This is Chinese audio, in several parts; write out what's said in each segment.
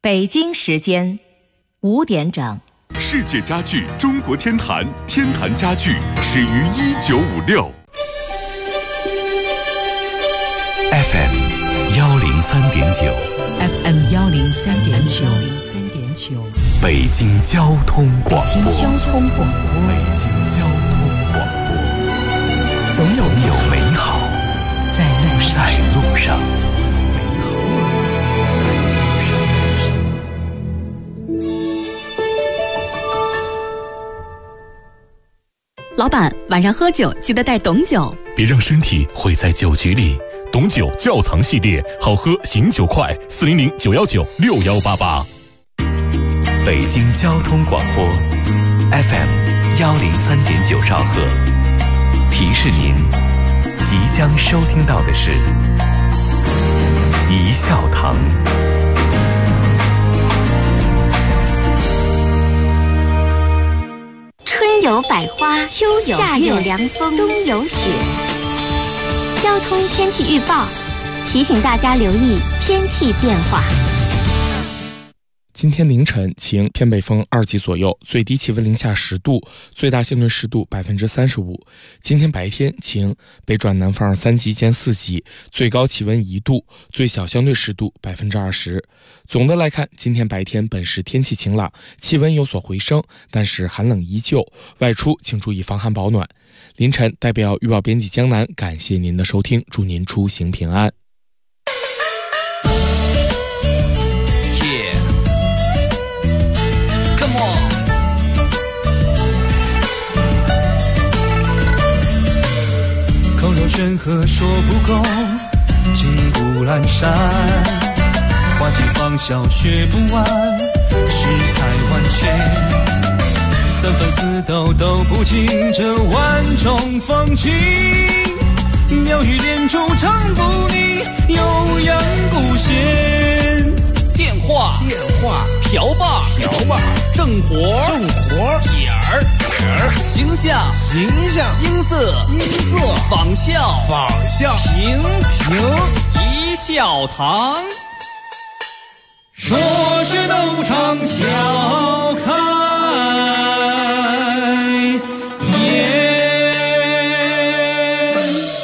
北京时间5点整。 世界家具中国天坛，天坛家具始于1956。FM 103.9 FM 103.9 北京交通广播。 北京交通广播。 北京交通广播。总有美好在路上。 老板，晚上喝酒记得带董酒， 别让身体毁在酒局里。董酒窖藏系列，好喝醒酒快，400-919-6188。北京交通广播 FM 103.9兆赫，提示您即将收听到的是一笑堂。 春有百花，秋有夏有凉风，冬有雪。交通天气预报提醒大家留意天气变化。 今天凌晨晴，偏北风2级左右，最低气温零下10度，最大相对湿度35%。今天白天晴，北转南风3级见4级，最高气温1度，最小相对湿度20%。总的来看，今天白天本市天气晴朗，气温有所回升，但是寒冷依旧，外出请注意防寒保暖。凌晨代表预报编辑江南感谢您的收听，祝您出行平安。 口若悬河说不够，金不阑珊，花期芳笑学不完，世态万千，三分四斗斗不尽这万种风情，妙语连珠唱不腻，悠扬古弦。 电话瓢把正活点儿形象音色仿效评一笑堂， 说学逗唱笑开颜。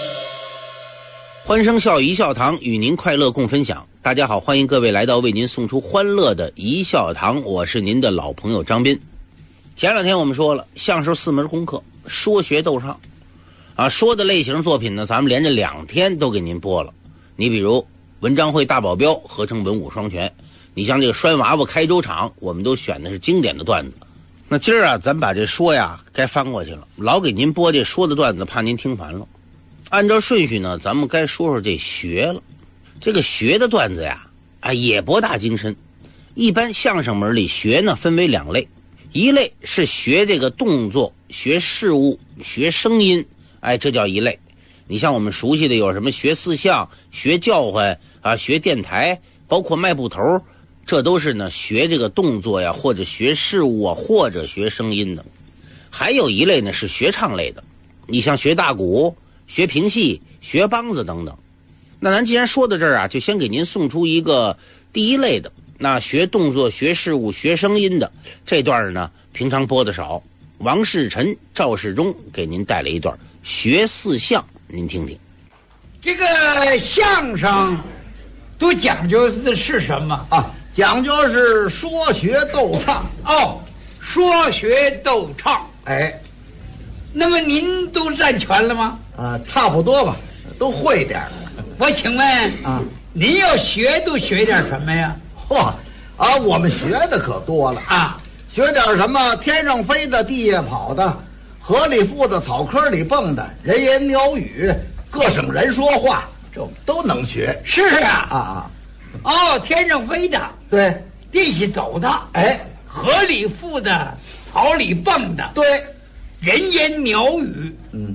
欢声笑语一笑堂，与您快乐共分享。大家好，欢迎各位来到为您送出欢乐的一笑堂，我是您的老朋友张斌。前两天我们说了，相声4门功课，说学逗唱说的类型作品呢，咱们连着2天都给您播了。你比如文章会大保镖合成文武双全，你像这个拴娃娃开粥厂，我们都选的是经典的段子。那今儿咱把这说该翻过去了，老给您播这说的段子，怕您听烦了。按照顺序呢，咱们该说说这学了。这个学的段子也博大精深。一般相声门里学呢分为2类，一类是学这个动作，学事物，学声音，这叫一类。你像我们熟悉的有什么学四象，学叫唤学电台，包括迈步头，这都是呢学这个动作或者学事物或者学声音的。还有一类呢是学唱类的，你像学大鼓，学评戏，学梆子等等。那咱既然说到这儿就先给您送出一个第一类的，那学动作，学事物，学声音的这段呢，平常播的少。王世臣、赵世忠给您带来一段学四象，您听听。 这个相声都讲究的是什么讲究是说学逗唱。 说学逗唱。那么您都占全了吗？ 差不多吧，都会点。 我请问您要学都学点什么呀？ 我们学的可多了学点什么天上飞的，地下跑的，河里浮的，草坑里蹦的，人言鸟语，各省人说话，这都能学。 是天上飞的， 对， 地下走的，河里浮的，草里蹦的， 对， 人言鸟语，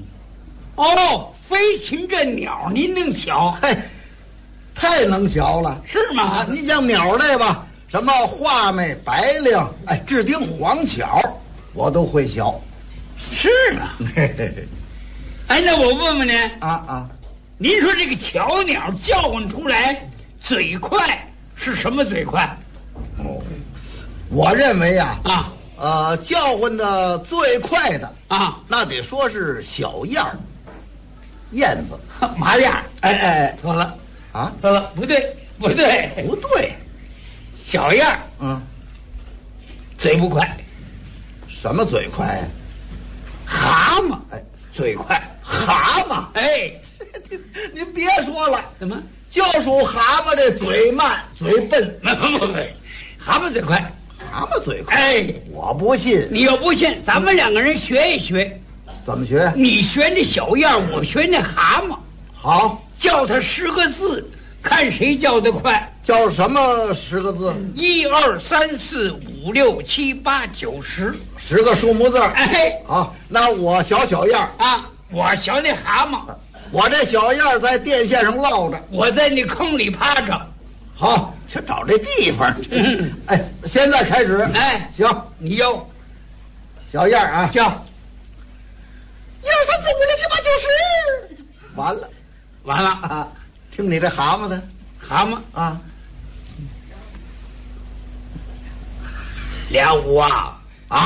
飞禽这鸟您能学？ 太能学了。 是吗？ 你像鸟类吧，什么画眉、白绫，雉丁、黄巧，我都会学。 是吗？那我问问您您说这个巧鸟叫唤出来嘴快是什么嘴快？ 我认为呀，叫唤的最快的那得说是小燕儿，燕子， 麻燕儿。错了啊， 错了，不对，小燕儿，嘴不快。 什么嘴快呀？ 蛤蟆，嘴快。 蛤蟆，您别说了， 怎么？ 就属蛤蟆这嘴慢嘴笨。 不，蛤蟆嘴快。 蛤蟆嘴快，我不信。 你要不信，咱们两个人学一学。 怎么学？ 你学那小燕，我学那蛤蟆。 好， 叫他10个字，看谁叫得快。 叫什么10个字 ？1、2、3、4、5、6、7、8、9、10，10 个数目字。 好， 那我小燕啊，我小那蛤蟆， 我这小燕在电线上落着， 我在那坑里趴着。 好，就找这地方。现在开始。行， 你要小燕啊， 叫1、2、3、4、5、6、7、8、9、10。完了啊！听你这蛤蟆的， 蛤蟆啊 ，2、5啊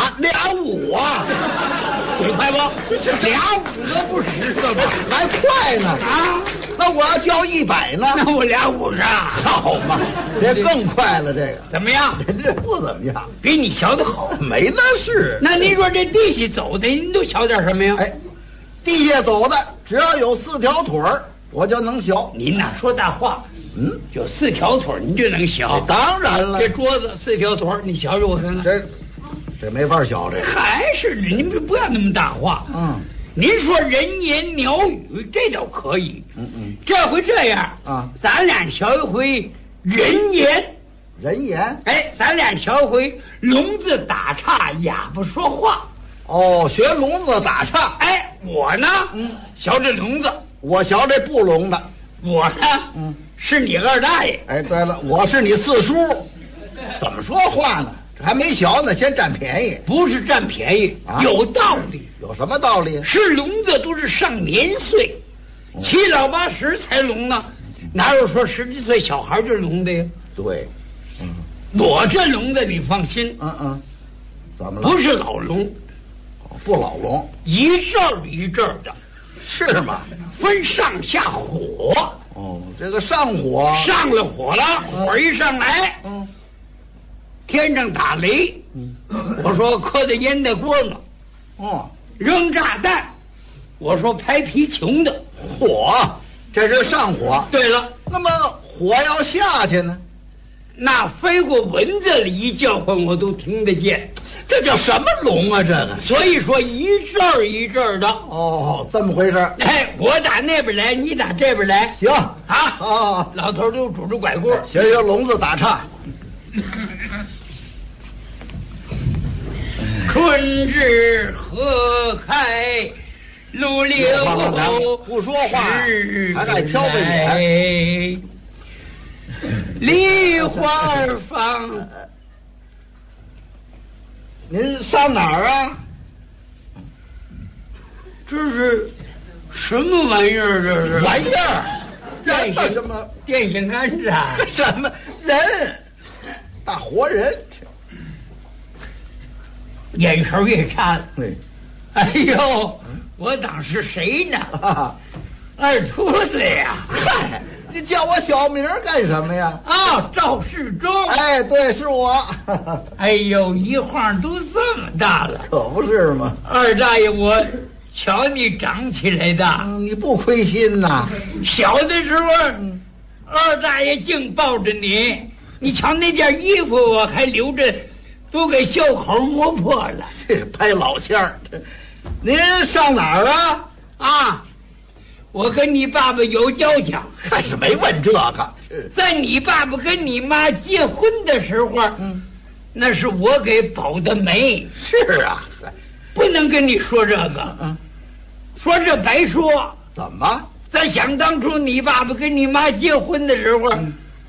，2、5啊， 嘴快不？ 这是 2、5个不10个吧？ 还快呢啊！ 那我要叫100呢？ 那我250啊！ 好嘛，这更快了，这个怎么样？ 这不怎么样， 比你小的好。 没那事。 那您说这地下走的，您都小点什么呀？ 地下走的只要有4条腿儿，我就能学。 您哪说大话？有4条腿您就能学？ 当然了， 这桌子4条腿，你学学我看看。 这没法学，这还是您不要那么大话。您说人言鸟语这倒可以。这回这样啊，咱俩学一回人言。 人言？ 咱俩学一回聋子打岔，哑巴说话。 哦，学聋子打岔。 我呢，学这聋子， 我学这不聋的。 我呢，是你二大爷。 对了，我是你四叔。怎么说话呢？这还没学呢，先占便宜。 不是占便宜，有道理。 有什么道理？ 是聋子都是上年岁，7老8十才聋呢，哪有说10几岁小孩就聋的呀？ 对， 我这聋子你放心。 怎么了？ 不是老聋。 不老聋， 一阵儿一阵儿的， 是吗？ 分上下火。 这个上火， 上了火了，火一上来，天上打雷，我说磕在烟袋锅呢，扔炸弹，我说拍皮球的， 火，这是上火。 对了， 那么火要下去呢？ 那飞过蚊子里一叫唤，我都听得见。 这叫什么聋啊？这个， 所以说一阵儿一阵儿的。 这么回事。 我打那边来，你打这边来。 行啊， 好， 老头都拄着拐棍， 学学聋子打岔。 春至河开，路柳不说话，还爱挑着眼。 梨花放。 您上哪儿啊？ 这是什么玩意儿？这是玩意儿？ 这什么电线杆子啊？ 什么人？大活人， 眼神也差了。 对， 哎呦，我当是谁呢？二秃子呀！ 嗨，你叫我小名干什么呀？ 赵世忠。 对，是我。 哎呦，一晃都这么大了， 可不是吗？ 二大爷，我瞧你长起来的， 你不亏心呐。 小的时候，二大爷净抱着你，你瞧那件衣服我还留着，都给袖口磨破了。 拍老腔儿。您上哪儿啊？ 我跟你爸爸有交情， 还是没问这个。 在你爸爸跟你妈结婚的时候，那是我给保的媒。 是啊， 不能跟你说这个，说这白说。 怎么？ 在想当初你爸爸跟你妈结婚的时候，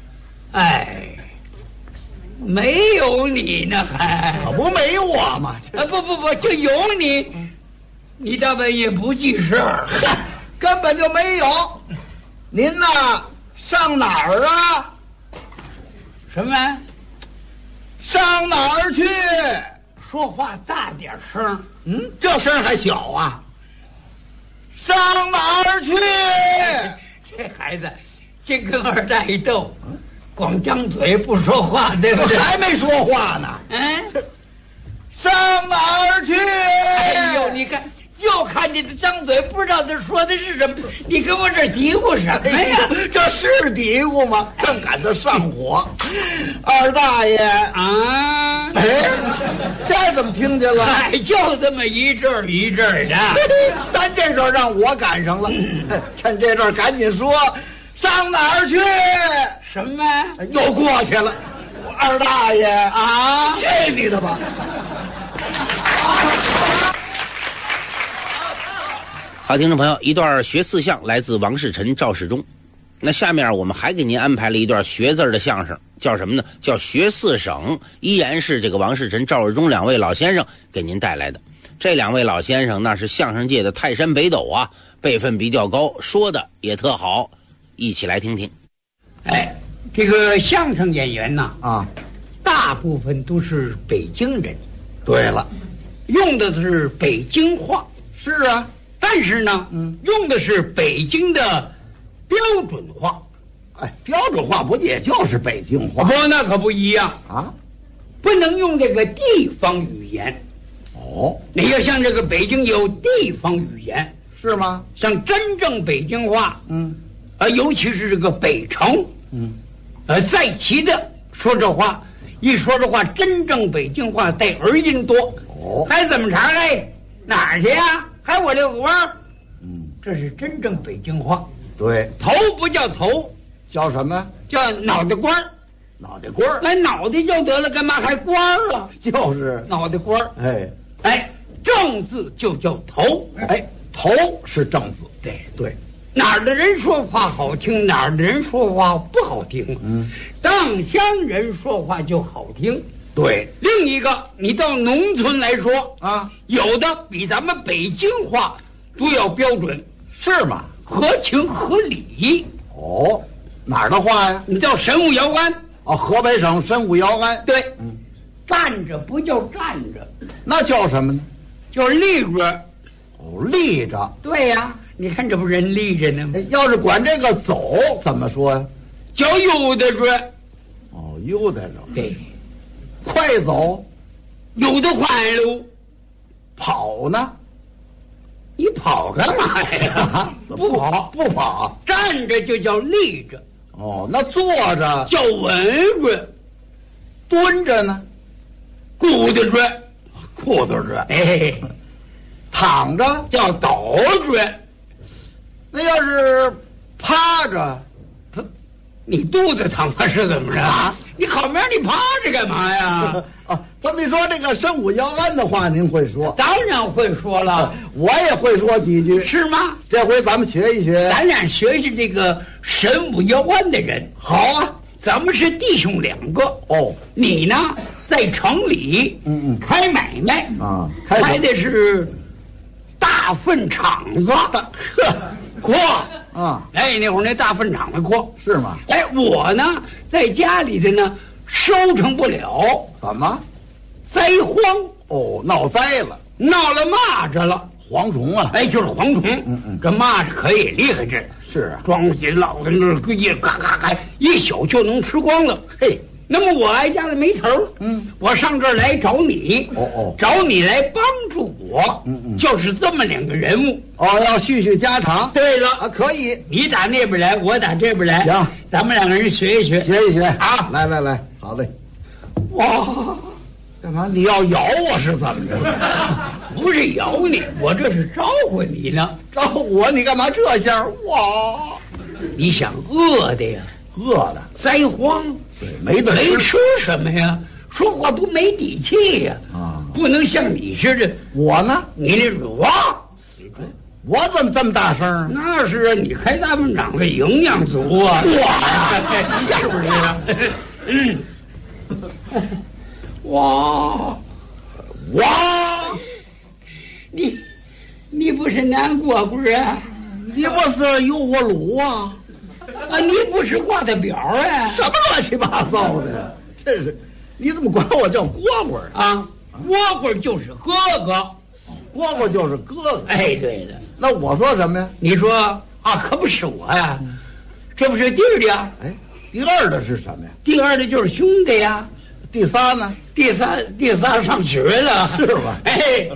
没有你呢，还可不没我吗？ 不，就有你，你大半夜不记事儿。 根本就没有。您呐，上哪儿啊？ 什么？ 上哪儿去？ 说话大点声。 这声还小啊。上哪儿去？ 这孩子净跟二大爷斗，光张嘴不说话，对不对？ 还没说话呢。上哪儿去？ 哎呦，你看，就看见他张嘴，不知道他说的是什么。你跟我这嘀咕什么呀？ 这是嘀咕吗？正赶得上火。二大爷啊！ 这怎么听见了？ 就这么一阵儿一阵儿的。 咱这时候让我赶上了，趁这阵儿赶紧说，上哪儿去？ 什么？ 又过去了。二大爷啊！ 去你的吧！ 好，听众朋友，一段学四相来自王世臣、赵世忠。那下面我们还给您安排了一段学字的相声，叫什么呢？叫学四省，依然是这个王世臣、赵世忠两位老先生给您带来的。这两位老先生那是相声界的泰山北斗啊，辈分比较高，说的也特好，一起来听听。 这个相声演员呐，大部分都是北京人。 对了， 用的是北京话。 是啊， 但是呢，用的是北京的标准话。 标准话不也就是北京话？ 不，那可不一样啊， 不能用这个地方语言。你要像这个北京有地方语言， 是吗？ 像真正北京话，尤其是这个北城，在其的说这话，一说这话，真正北京话带儿音多。还怎么查嘞？哪儿去呀？还我遛个弯儿。这是真正北京话。 对， 头不叫头， 叫什么？ 叫脑袋瓜儿。 脑袋瓜儿， 来脑袋就得了，干嘛还瓜儿啊？ 就是脑袋瓜儿。正字就叫头。 头是正字。对， 哪儿的人说话好听，哪儿的人说话不好听。当乡人说话就好听。 对， 另一个，你到农村来说啊， 有的比咱们北京话都要标准， 是吗？ 合情合理。 哪儿的话呀？ 你到神武窑庵。 河北省神武窑庵。 对，站着不叫站着， 那叫什么呢？ 叫立着。 立着。 对呀，你看这不人立着呢吗？ 要是管这个走怎么说呀？ 叫悠得着。 悠得着。 对。 快走， 有的快喽。 跑呢？ 你跑干嘛呀？不跑。 站着就叫立着。 那坐着叫稳着。 蹲着呢？ 顾得着。 裤子着。躺着叫倒着。 那要是趴着， 你肚子疼啊？是怎么着？你好明你趴着干嘛呀？ 这么一说，这个神武窑庵的话您会说？ 当然会说了， 我也会说几句。 是吗？ 这回咱们学一学， 咱俩学学这个神武窑庵的人。 好啊， 咱们是弟兄两个。你呢在城里开买卖啊， 开的是大粪场子，阔啊。 那会儿那大粪场子阔是吗？ 我呢在家里的呢收成不了。 怎么？ 灾荒。 闹灾了， 闹了蚂蚱了。 蝗虫啊。 就是蝗虫。这蚂蚱可也厉害着。 是啊， 装起老在那儿一嘎嘎嘎一宿就能吃光了。那么我挨家里没词儿，我上这儿来找你，找你来帮助我，就是这么两个人物。 要叙叙家常。 对了， 可以， 你打那边来，我打这边来， 行， 咱们两个人学一学， 啊！来，好嘞。 哇， 干嘛？你要咬我是怎么着？ 不是咬你，我这是招呼你呢。 招呼我？你干嘛这下？哇！ 你想饿的呀？ 饿的， 灾荒。 没吃什么呀？说话都没底气呀！不能像你似的。 我呢？ 你那我怎么这么大声？ 那是啊，你开大粪场的营养足啊！ 我呀， 是不是？哇！你不是南蝈蝈啊？ 你不是油锅炉啊？ 你不是挂的表啊？ 什么乱七八糟的！这是你怎么管我叫蝈蝈啊？蝈蝈就是哥哥， 蝈蝈就是哥哥。 哎，对了， 那我说什么呀？ 你说啊，可不是我呀，这不是第二的呀？ 哎，第二的是什么呀？ 第二的就是兄弟呀。 第三呢？ 第三上学了， 是吧？ 哎，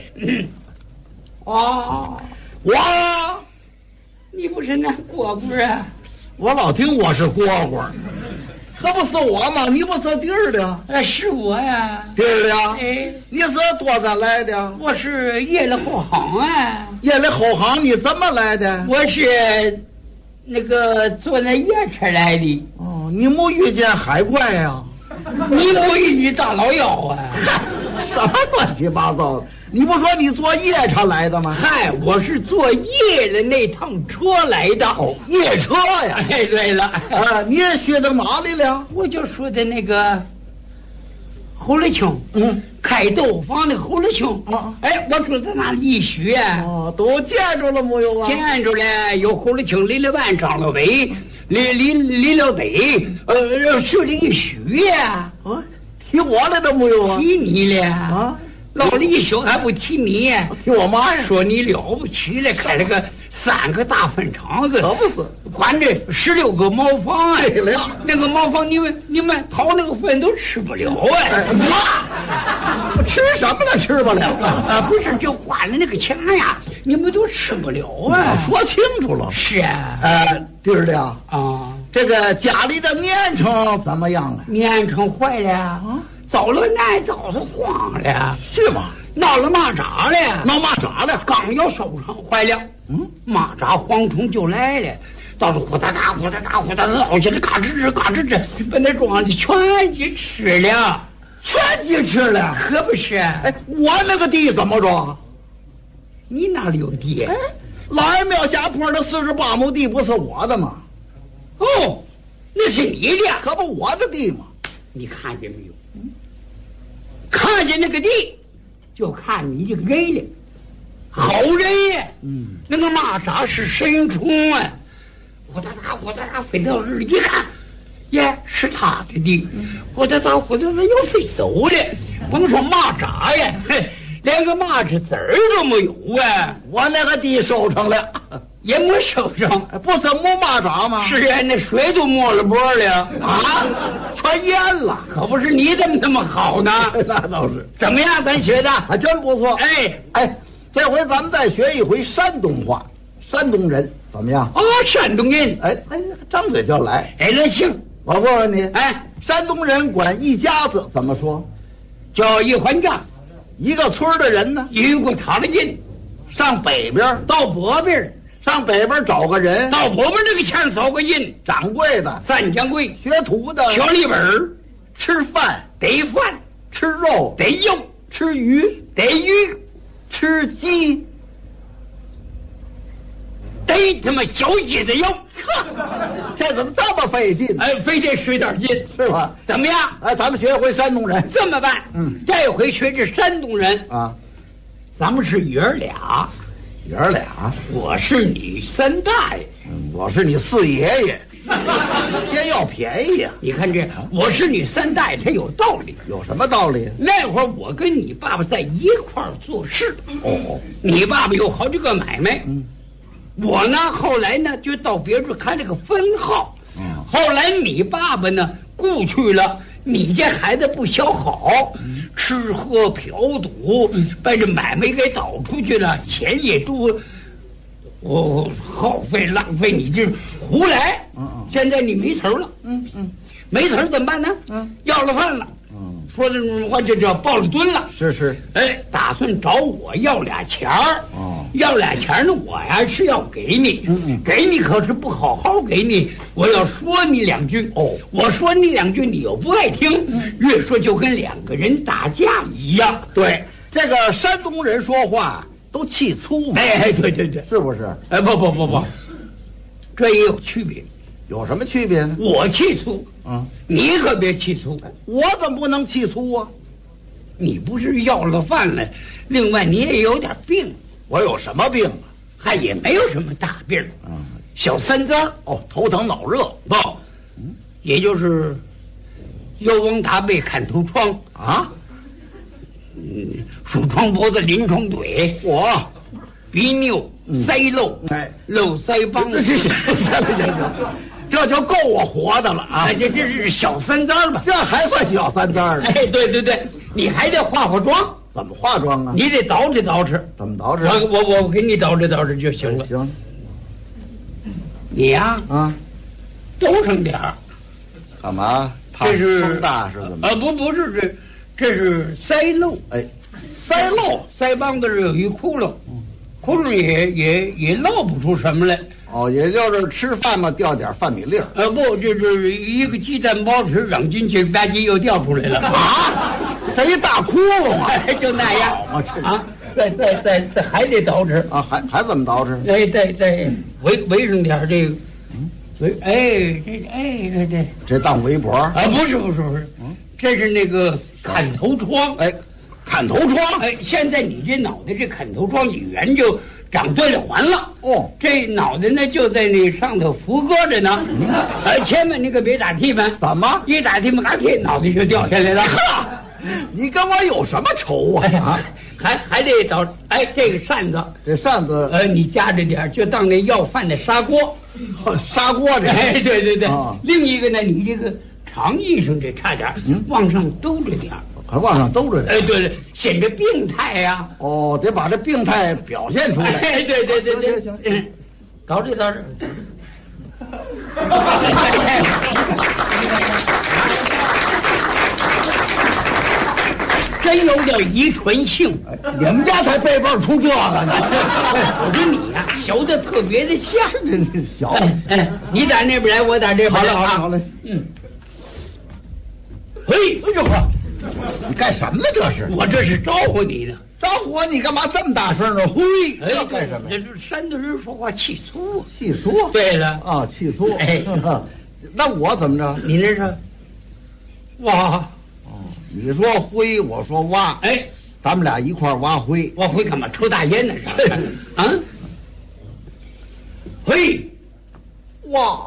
哦， 我， 你不是那蝈蝈啊？ 我老听我是蝈蝈，可不是我吗？你不是第二的？ 哎，是我呀。 第二的？ 哎， 你是多少来的？ 我是夜里后行啊。 夜里后行，你怎么来的？ 我是那个坐那夜车来的。 哦，你没遇见海怪呀？ 你没遇见大老妖啊？ 什么乱七八糟的？你不说你坐夜车来的吗？ 嗨，我是坐夜的那趟车来的。 哦，夜车呀！ 哎，对了， 你也学到哪里了？ 我就说的那个侯立清，开豆坊的侯立清。哎，我住在那里一学。 哦，都见着了没有啊？ 见着了，有侯立清、李立万、张老伟、李老得，说了一学呀。 啊，提我来了没有啊？ 提你了啊。 老了一宿还不提你， 提我妈呀！ 说你了不起了，开了个3个大粪场子， 可不是， 管着16个茅房啊！ 对了， 那个茅房你们掏那个粪都吃不了啊！ 我吃什么了？吃不了啊！不是，就花了那个钱呀，你们都吃不了啊！ 说清楚了。 是啊， 弟儿的啊，这个家里的年成怎么样了？ 年成坏了啊！遭了难，遭是慌了， 是吗？ 闹了蚂蚱了， 闹蚂蚱了， 刚要收上坏了，蚂蚱蝗虫就来了，到时呼哒哒呼哒哒呼哒哒，闹起来嘎吱吱嘎吱吱，把那庄稼全给吃了， 全给吃了， 可不是？ 哎，我那个地怎么着？ 你哪里有地？ 哎，老爷庙下坡的48亩地不是我的吗？ 哦，那是你的， 可不我的地吗？ 你看见没有？看见那个地，就看你这个人了，好人呀。那个蚂蚱是神虫啊，呼哒哒呼哒哒飞到这儿一看，耶，是他的地，呼哒哒呼哒哒又飞走了。甭说蚂蚱呀，连个蚂蚱籽儿都没有啊！ 我那个地收成了。 也没收成， 不是没蚂蚱吗？ 是啊，那水都没了波了啊，全淹了。 可不是你怎么那么好呢？ 那倒是。 怎么样，咱学的还真不错。 哎， 这回咱们再学一回山东话，山东人怎么样？ 哦，山东人。 哎，张嘴就来。 哎，那行， 我问问你， 哎， 山东人管一家子怎么说？ 叫一环家。 一个村的人呢， 一个他的人， 上北边到北边。 上北边找个人， 到北边那个前扫个人， 掌柜的、 三掌柜、 学徒的、 小里本儿， 吃饭得饭， 吃肉得肉， 吃鱼得鱼， 吃鸡得他妈小鸡的肉。 这怎么这么费劲？ 哎，非得使点劲， 是吧？ 怎么样？ 哎，咱们学会山东人， 这么办？这回学这山东人啊， 咱们是爷儿俩。 爷儿俩， 我是你三大爷， 我是你四爷爷，先要便宜呀！ 你看这，我是你三大爷，他有道理。 有什么道理？ 那会儿我跟你爸爸在一块儿做事，你爸爸有好几个买卖，我呢后来呢就到别处开了个分号，后来你爸爸呢雇去了。你这孩子不小好，吃喝嫖赌，把这买卖给倒出去了，钱也都耗费浪费，你这胡来。现在你没词儿了，没词儿怎么办呢？要了饭了，说的我就叫报了蹲了。 是， 哎，打算找我要俩钱儿。要俩钱呢，我呀是要给你，给你可是不好好给你，我要说你两句。我说你两句，你又不爱听，越说就跟两个人打架一样。 对，这个山东人说话都气粗嘛。 哎，对， 是不是？ 哎，不，这也有区别。 有什么区别呢？ 我气粗，你可别气粗。 我怎么不能气粗啊？ 你不是要了饭了，另外你也有点病。 我有什么病啊？ 还也没有什么大病，小三灾头疼脑热不，也就是药王大背看头疮啊， 竖床脖子临床腿， 我鼻拗塞漏，漏腮帮子， 这就够我活的了啊！ 这是小三灾吧？ 这还算小三灾呢？ 哎，对，你还得化妆。 怎么化妆啊？ 你得捯饬。 怎么捯饬？ 我给你捯饬就行了。 行。 你呀兜上点儿。 干嘛？ 这是风大是怎么？ 不是这是腮漏。 哎，腮漏， 腮帮子有一窟窿，窟窿也漏不出什么来。 哦，也就是吃饭嘛，掉点饭米粒儿。 不，这是一个鸡蛋包子扔进去，吧唧又掉出来了啊！这一大窟窿啊， 就那样啊！再还得捯饬啊，还怎么捯饬？ 再围上点这个， 这当围脖啊？不是，这是那个砍头疮。 哎，砍头疮。 哎，现在你这脑袋这砍头疮一圆就长对了环了。 哦， 这脑袋呢就在那上头扶搁着呢。千万你可别打提反。 怎么？ 一打提反，脑袋就掉下来了。 你跟我有什么仇啊？ 还得找这个扇子， 这扇子你夹着点，就当那要饭的砂锅， 砂锅这。 哎，对。另一个呢，你这个长衣裳这差点往上兜着点， 还往上兜着点。 哎，对，显得病态呀。 哦，得把这病态表现出来。 哎，对， 行， 捯饬。真有点遗传性， 你们家才辈辈出这个呢。 我说你呀，学的特别的像。 小， 你打那边来，我打这边来。 好嘞。 嘿， 哎呦呵，你干什么呢？这是？ 我这是招呼你呢。 招呼你干嘛这么大声呢？嘿，这干什么？ 这是山东人说话气粗。 气粗？ 对了啊，气粗。 哎， 那我怎么着？ 你那是挖。 你说灰，我说挖， 哎， 咱们俩一块挖灰。 挖灰干嘛？抽大烟呢是？啊？嘿， 挖，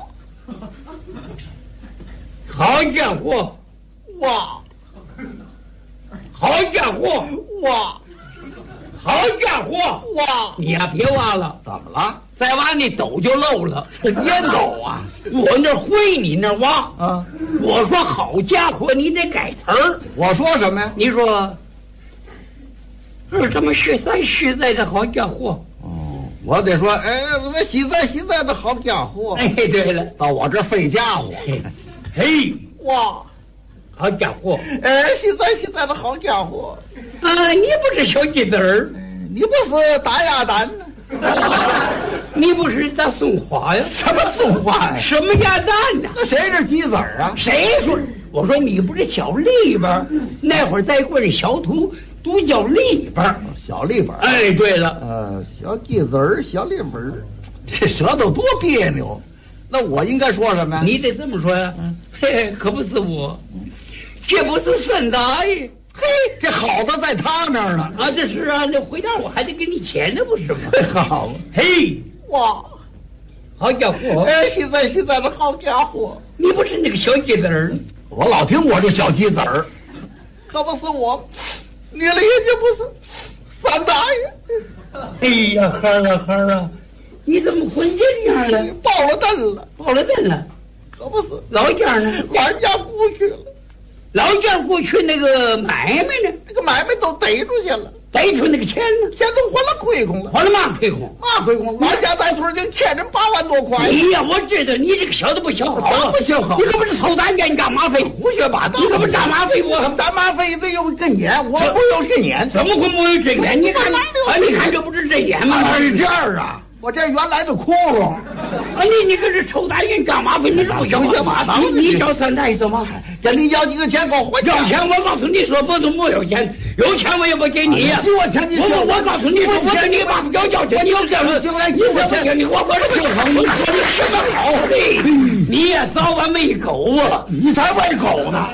好家伙， 挖， 好家伙， 挖， 好家伙， 挖！ 你呀，别挖了。 怎么了？ 再挖那斗就漏了。 这烟斗啊！ 我那灰，你那挖啊！ 我说好家伙，你得改词儿。 我说什么呀？ 你说，这么实在的好家伙。 哦，我得说，哎，怎么实在的好家伙？ 哎，对了， 到我这费家伙。 嘿， 哇， 好家伙！ 哎，实在的好家伙。 啊，你不是小鸡子儿， 你不是打鸭蛋呢？ 你不是大松花呀？ 什么松花呀？ 什么鸭蛋呢？ 那谁是鸡子儿啊？ 谁说？我说你不是小栗边那会儿在过这小土都叫栗边小栗边。 哎，对了， 小鸡子儿，小栗边儿，这舌头多别扭。那我应该说什么呀？ 你得这么说呀。嘿，可不是我，这不是三大爷。 嘿，这好的在他那儿呢。 啊，这是啊，这回头我还得给你钱呢，不是吗？ 好， 嘿， 哇， 好家伙！ 哎，实在的好家伙！ 你不是那个小鸡子儿？ 我老听我这小鸡子儿，可不是我，你了也就不是三大爷。 哎呀，孩儿啊，你怎么混这样了？ 爆了蛋了，可不是。 老家呢？ 老家过去了。 老家过去那个买卖呢？ 那个买卖都逮出去了， 逮出那个钱呢？ 钱都还了亏空了。 还了嘛亏空？ 嘛亏空？老家在村里欠人8万多块。 哎呀，我知道你这个小子不小好啊！ 不小好， 你可不是抽大烟干嘛费？ 胡说八道！ 你可不是干嘛费？我干嘛费得有根烟，我不有根烟。 怎么会没有针烟？你看，你看这不是针烟吗？ 是这样啊。我这原来的窟窿， 啊！你可是抽大烟干嘛费？你不小好？你找三大爷什么？ 跟你要几个钱给我还要钱，我告诉你说，不是没有钱，有钱我也不给你呀。 给我钱， 我告诉你说，我跟你爸不要钱，你有钱了， 进来， 你我钱，你我这个好，你说你什么好的？你也早晚喂狗啊！ 你才喂狗呢！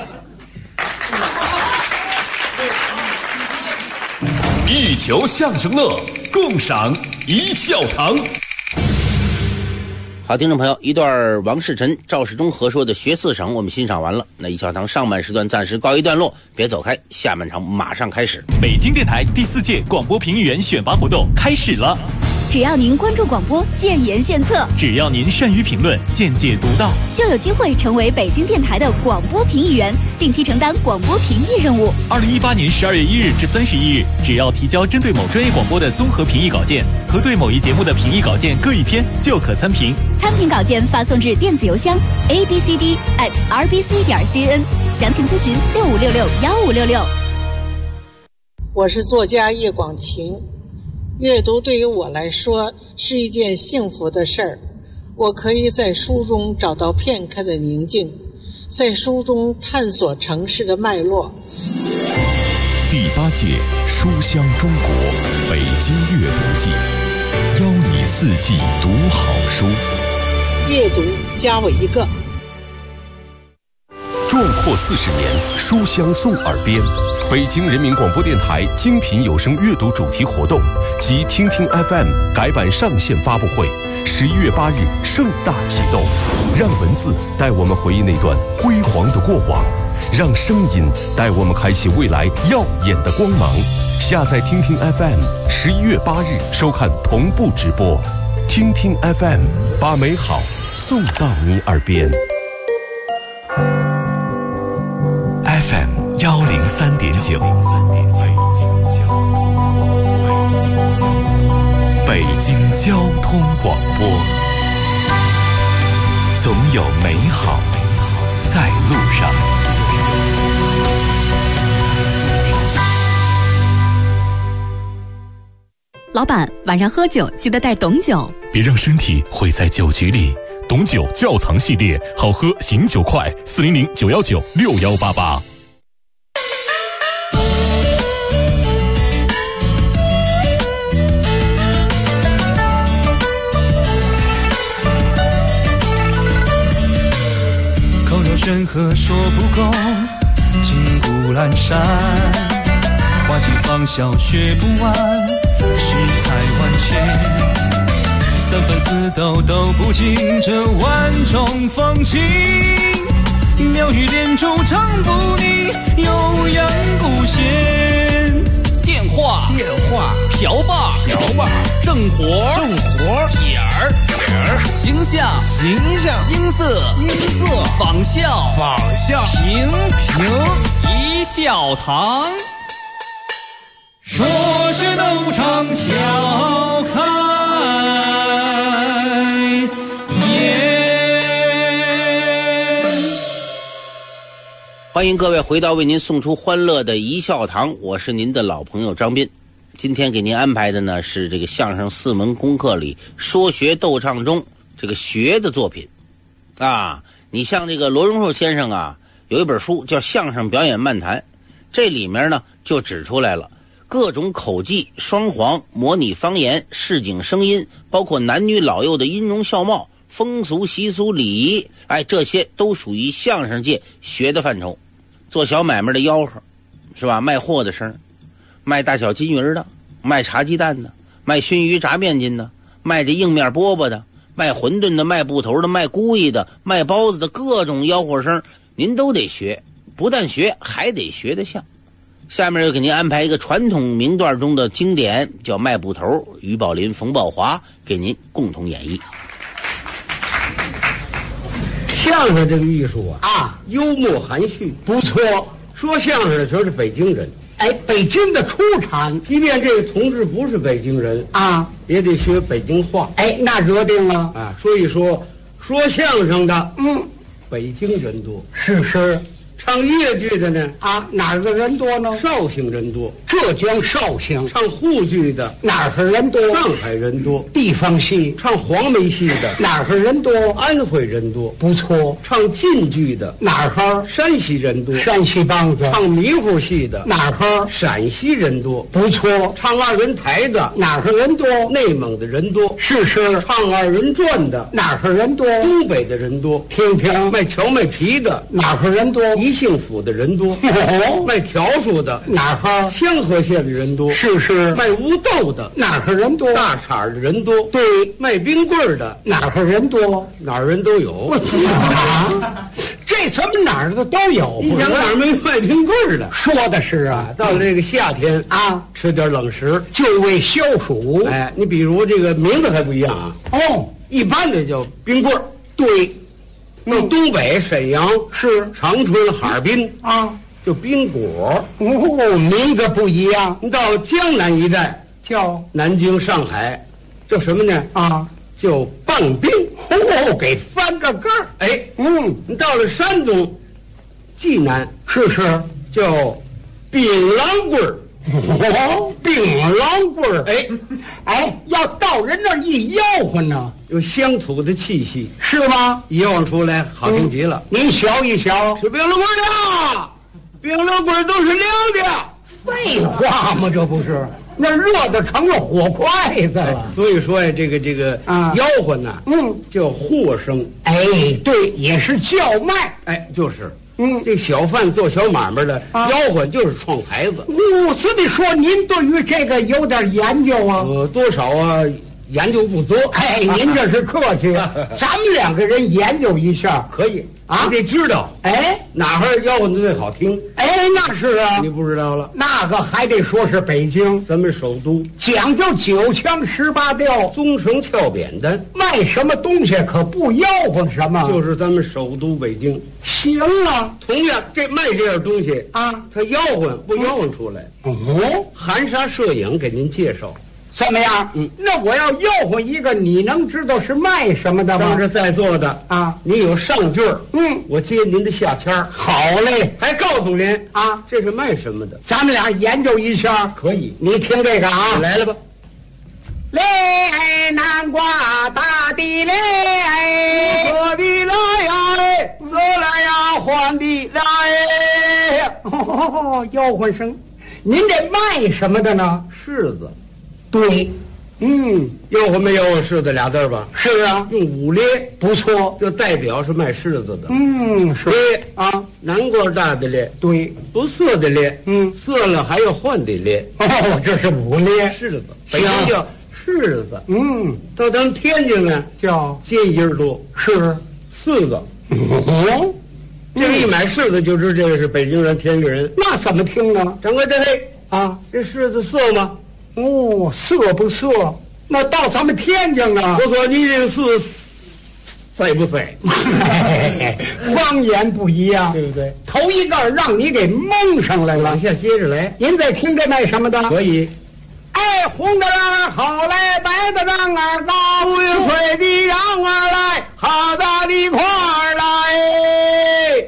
一球相声乐，共赏一笑堂。 好，听众朋友，一段王世臣、赵世忠合说的《学四省》我们欣赏完了。那一小堂上半时段暂时告一段落，别走开，下半场马上开始。 北京电台第4届广播评议员选拔活动开始了。 只要您关注广播，建言献策； 只要您善于评论，见解独到， 就有机会成为北京电台的广播评议员，定期承担广播评议任务。 2018年12月1日至31日，只要提交针对某专业广播的综合评议稿件和对某一节目的评议稿件各一篇，就可参评。 参评稿件发送至电子邮箱 abcd@rbc.cn， 详情咨询65661566。 我是作家叶广晴。阅读对于我来说是一件幸福的事儿，我可以在书中找到片刻的宁静，在书中探索城市的脉络。 第8届书香中国北京阅读季，邀你4季读好书。 阅读加我一个。 壮阔40年，书香送耳边。北京人民广播电台精品有声阅读主题活动及听听 FM 改版上线发布会，11月8日盛大启动。让文字带我们回忆那段辉煌的过往，让声音带我们开启未来耀眼的光芒。下载听听 FM，11月8日收看同步直播。听听 FM， 把美好送到你耳边。 FM 103.9，北京交通广播，总有美好在路上。 老板，晚上喝酒记得带董酒， 别让身体毁在酒局里。董酒窖藏系列，好喝醒酒快，400-919-6188。 口若悬河说不够，金谷阑珊，花期芳笑学不完，世态万千。3分4斗都不尽这万种风情，妙语连珠唱不腻，悠扬古弦。 电话瓢把正活点儿形象音色仿效评一笑堂。 说学逗唱笑开欢迎各位回到为您送出欢乐的一笑堂，我是您的老朋友张斌。今天给您安排的呢是这个相声4门功课里说学逗唱中这个学的作品啊。你像这个罗荣寿先生啊，有一本书叫《相声表演漫谈》，这里面呢就指出来了各种口技、双簧、模拟方言、市井声音，包括男女老幼的音容笑貌、风俗习俗礼仪，这些都属于相声界学的范畴。做小买卖的吆喝是吧，卖货的声，卖大小金鱼的，卖茶鸡蛋的，卖熏鱼炸面筋的，卖这硬面饽饽的，卖馄饨的，卖布头的，卖姑意的，卖包子的，各种吆喝声您都得学，不但学还得学得像。下面又给您安排一个传统名段中的经典，叫卖布头，于宝林、冯宝华给您共同演绎。 相声这个艺术啊，幽默含蓄，不错。说相声的全是北京人，北京的出产，即便这个同志不是北京人啊，也得学北京话。那惹定了啊！所以说相声的，北京人多，是。唱越剧的呢哪个人多呢？绍兴人多，浙江绍兴。唱沪剧的哪儿人多？上海人多。地方戏唱黄梅戏的哪儿人多？安徽人多，不错。唱晋剧的哪儿？山西人多，山西梆子。唱迷糊戏的哪儿？陕西人多，不错。唱二人台的哪儿人多？内蒙的人多，是。唱二人转的哪儿人多？东北的人多。听卖荞麦皮的哪儿人多？ 宜兴府的人多，卖条数的哪儿？ 香河县的人多， 是卖乌豆的哪儿人多？ 大厂的人多， 对， 卖冰棍的哪儿人多？ 哪儿人都有。 这怎么哪儿的都有？ 你想哪儿没卖冰棍的？ 说的是啊， 到了这个夏天啊， 吃点冷食， 就为消暑。 哎，你比如这个名字还不一样啊。 哦， 一般的叫冰棍儿， 对。 到东北沈阳是长春哈尔滨啊， 就冰果。 哦，名字不一样。 你到江南一带叫南京、上海，叫什么呢？ 啊， 叫棒冰。 哦，给翻个盖儿。 哎，你到了山东济南， 是叫槟榔棍儿。 槟榔棍儿。 哎， 要到人那儿一吆喝呢， 有乡土的气息， 是吗？ 一吆出来好听极了。 您学一学， 是槟榔棍儿的，槟榔棍儿都是凉的。 废话吗？这不是，那热的成了火筷子了。 所以说呀，这个吆喝呢，叫和声。 哎，对，也是叫卖。 哎，就是。这小贩做小买卖的吆喝就是创牌子。 所以说您对于这个有点研究啊？ 多少啊，研究不多。 哎，您这是客气。咱们两个人研究一下可以啊？ 你得知道，哪哈吆喝的最好听？ 那是啊。 你不知道了？ 那个还得说是北京， 咱们首都讲究9腔18调， 宗绳翘扁担， 卖什么东西可不吆喝什么。 就是咱们首都北京。 行啊， 同样卖这样东西啊， 他吆喝不吆喝出来？含沙射影给您介绍。 怎么样？那我要吆喝一个，你能知道是卖什么的吗？ 当着在座的啊， 你有上句儿，我接您的下签儿。 好嘞， 还告诉您啊， 这是卖什么的？ 咱们俩研究一下。 可以， 你听这个啊， 来了吧。 嘞南瓜大地嘞， 喝的来呀嘞，走来呀还的来。 吆喝声。您这卖什么的呢？ 柿子。 对， 吆喝没吆喝柿子俩字吧？ 是啊， 用五咧， 不错， 就代表是卖柿子的。 是啊， 南瓜大的咧， 对， 不涩的咧，涩了还要换的咧。 这是五咧， 柿子，北京叫柿子。到咱们天津呢叫尖音多， 是柿子。这个一买柿子就知这个是北京人、天津人。 那怎么听呢？ 掌柜的嘿啊， 这柿子涩吗？ 涩不涩？那到咱们天津啊， 我说你这个柿塞不塞？ 方言不一样， 对不对？ 头一个让你给蒙上来了。 往下接着来， 您再听这卖什么的？ 可以。 哎，红的瓤儿好来，白的瓤儿高， 五月水的瓤儿来，好大的块儿来，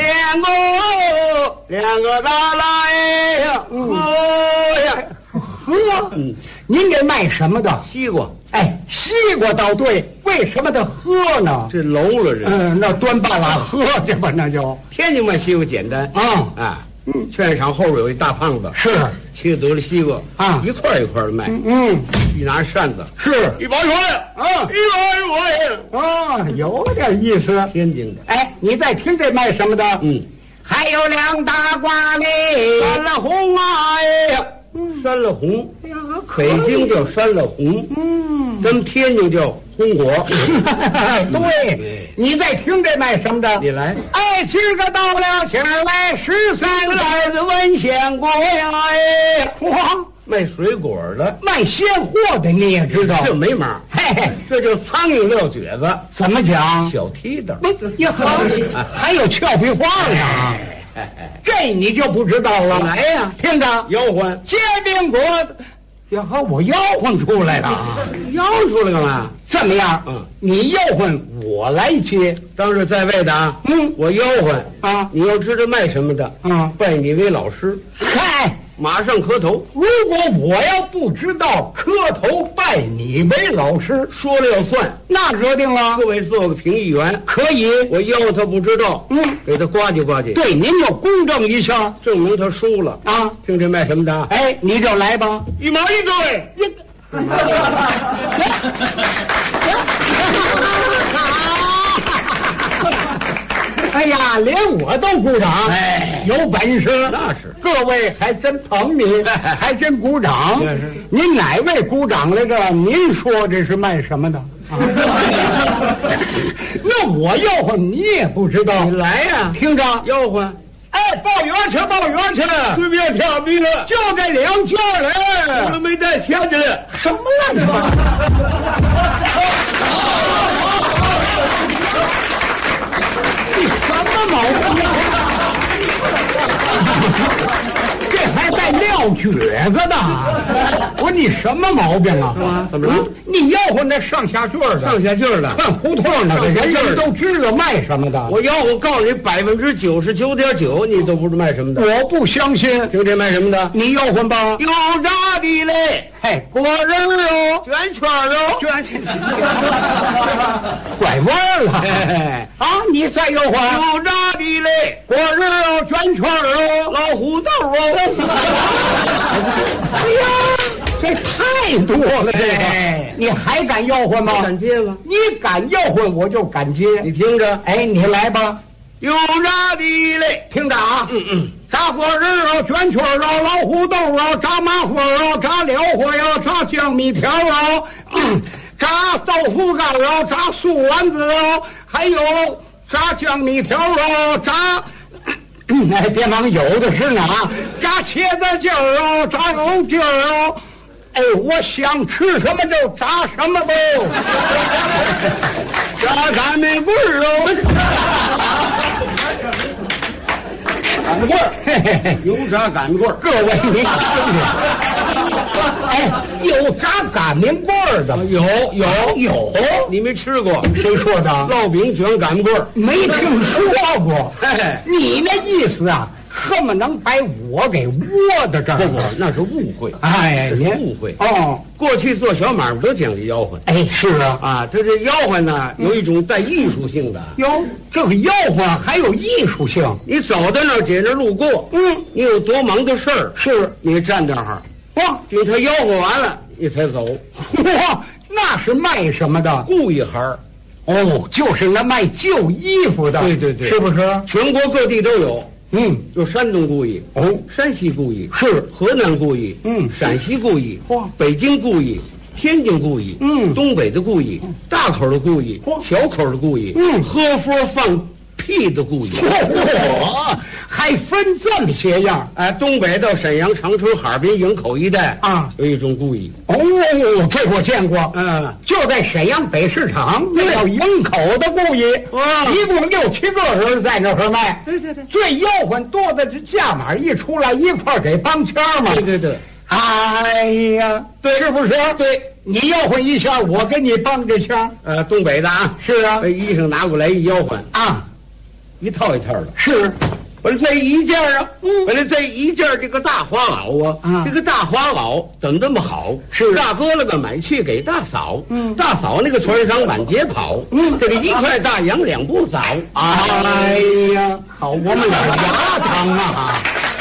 两个大来喝呀喝。您这卖什么的？ 西瓜。 哎，西瓜倒对，为什么得喝呢？ 这聋了人。 那端半拉喝去吧，那就。 天津卖西瓜简单啊。劝业场后边有一大胖子， 是切得了西瓜啊， 一块一块的卖。一拿扇子， 是 100块啊，100块啊，有点意思。 天津的。 哎，你再听这卖什么的？还有2大瓜嘞， 山了红啊！哎，山了红，北京叫山了红，咱们天津叫红果。 对，你再听这卖什么的？ 你来。 哎，今儿个到了前来13个袋子文鲜果呀！哎，哇， 卖水果的， 卖鲜货的，你也知道， 这没码。 嘿， 这就苍蝇撂蹶子。 怎么讲？ 小梯子。 也好，还有俏皮话呢。这你就不知道了。 来呀， 听着， 吆喝煎饼果子。也和我吆喝出来了啊！ 吆喝出来干嘛？ 这么样，你吆喝，我来接。 当着在位的啊，我吆喝啊， 你要知道卖什么的啊， 拜你为老师。 嗨， 马上磕头。 如果我要不知道，磕头拜你为老师， 说了要算。 那惹定了。 各位做个评议员， 可以。 我吆喝他不知道，给他呱唧呱唧。 对，您就公正一下， 证明他输了啊。 听这卖什么的？ 哎，你就来吧 ，1毛1对。 哎呀，连我都鼓掌，哎，有本事，那是。各位还真捧你，还真鼓掌。您哪位鼓掌来着？您说这是卖什么的？那我吆喝你也不知道，你来呀，听着吆喝。哎，报员去，报员去，随便挑逼了，就这2件来，我都没带钱去了，什么乱七八糟？你什么毛病？这还带撂蹶子的？我说你什么毛病啊？怎么了？你吆喝那上下句的，上下句的，串胡同的，人人都知道卖什么的。我吆喝告诉你，99.9%你都不是卖什么的。我不相信。听这卖什么的？你吆喝吧。油炸的嘞，嘿，果仁肉，卷圈肉，卷，拐弯了。啊，你再吆喝。油炸的嘞，果仁肉，卷圈肉，老虎豆肉。哎呀，这太多了，这个你还敢吆喝吗？敢接吗？你敢吆喝，我就敢接。你听着，哎，你来吧。油炸的嘞，听着啊，炸果仁肉，卷圈肉，老虎豆肉，炸麻花肉，炸辽货肉，炸酱米条肉，炸豆腐干肉，炸素丸子肉，还有炸酱米条肉，炸。哎，别忙，有的是呢啊！炸茄子筋儿哦，炸肉筋儿哦，哎，我想吃什么就炸什么喽。炸擀面棍儿哦，擀面棍儿，嘿嘿嘿，油炸擀面棍儿，各位您听听。哎，有炸擀面棍儿的，有，你没吃过？谁说的？烙饼卷擀面棍儿，没听说过。你那意思啊，恨不能把我给窝在这儿？不，那是误会。哎，您误会哦。过去做小买卖都讲究吆喝。哎，是啊，啊，他这吆喝呢，有一种带艺术性的。哟，这个吆喝还有艺术性。你走到那儿，姐那路过，你有多忙的事儿，是你站那儿。哇！等他吆喝完了，你才走。哇，那是卖什么的？布一行。哦，就是那卖旧衣服的。对对对，是不是？全国各地都有。有山东故意，山西故意，是河南故意，陕西故意，北京故意，天津故意，东北的故意，大口的故意，小口的故意，喝佛放屁的故意，还分这么些样。哎，东北到沈阳、长春、哈尔滨、营口一带啊，有一种故意。哦，这我见过。就在沈阳北市场，那叫营口的故意，一共6、7个人在那儿卖。对对对，最吆喝多的这价码一出来，一块给帮腔嘛。对对对。哎呀，对，是不是？对，你吆喝一下，我给你帮这腔。东北的啊，是啊，把衣裳拿过来一吆喝啊，一套一套的。是。我说这一件啊，我说这一件这个大花袄啊，这个大花袄怎么这么好？是大哥那个买去给大嫂，大嫂那个穿上满街跑，这个1块大洋2不早。哎呀，好，我们俩牙疼啊！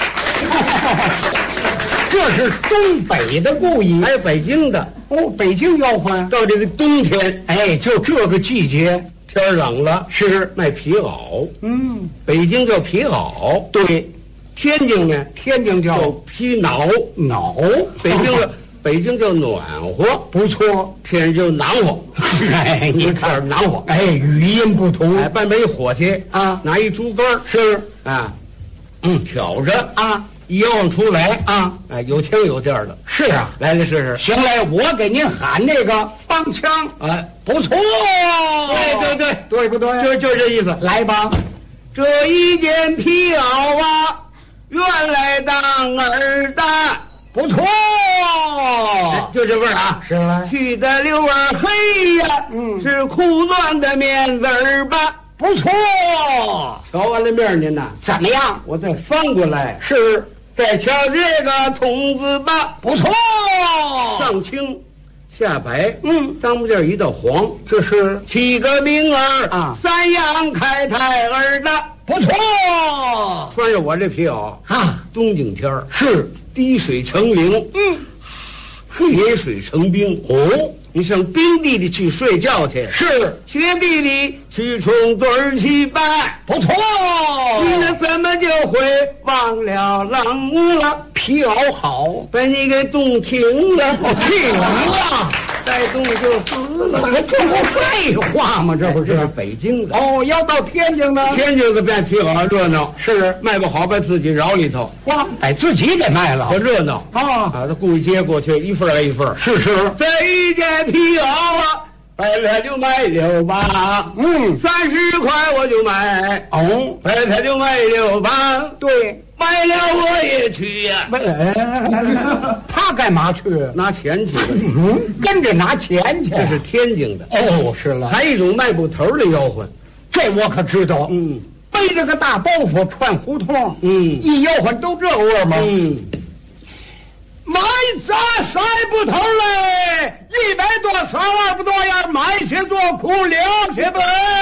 这是东北的故意，还有北京的哦，北京吆喝到这个冬天，哎，就这个季节。天冷了，是卖皮袄。北京叫皮袄，对。天津呢？天津叫皮袄，北京叫暖和，不错。天津叫暖和，哎，你看暖和，哎，语音不同。哎，半杯火去啊，拿一竹竿是啊，挑着啊。一吆喝出来啊，哎，有腔有调的。是啊，来试试。行嘞，我给您喊这个帮腔，哎，不错。对对对，对不对？就这意思。来吧，这一件皮袄啊，原来当儿的不错，就这味儿啊。是了，去的溜儿黑呀，是裤缎的面子儿吧。不错，瞧完了面您呐，怎么样？我再翻过来，是再瞧这个筒子吧，不错，上青下白，当间一道黄，这是7个名儿啊，3样开泰儿的，不错。穿着我这皮袄啊，冬景天是滴水成冰，铁水成冰。哦， 你上冰地里去睡觉去， 是雪地里去冲盹儿去拜， 不错。 你那怎么就会忘了郎了？ 皮袄好， 把你给冻停了， 停了， 再冻就死了。 这不废话吗？这不这是北京的哦，要到天津呢？ 天津的变皮袄热闹， 是卖不好把自己饶里头， 哇，把自己给卖了， 可热闹啊！ 他故意接过去，一份挨一份。 是， 这一件皮袄啊，白了就卖6把，30块我就买， 哦， 白了就卖6把， 对， 卖了我也去呀。 他干嘛去？ 拿钱去了， 跟着拿钱去。 这是天津的哦，是了。 还有一种卖布头的吆喝， 这我可知道。背着个大包袱串胡同，一吆喝都这味吗？买咱塞布头嘞，100多300不多样，买去做苦粮去吧。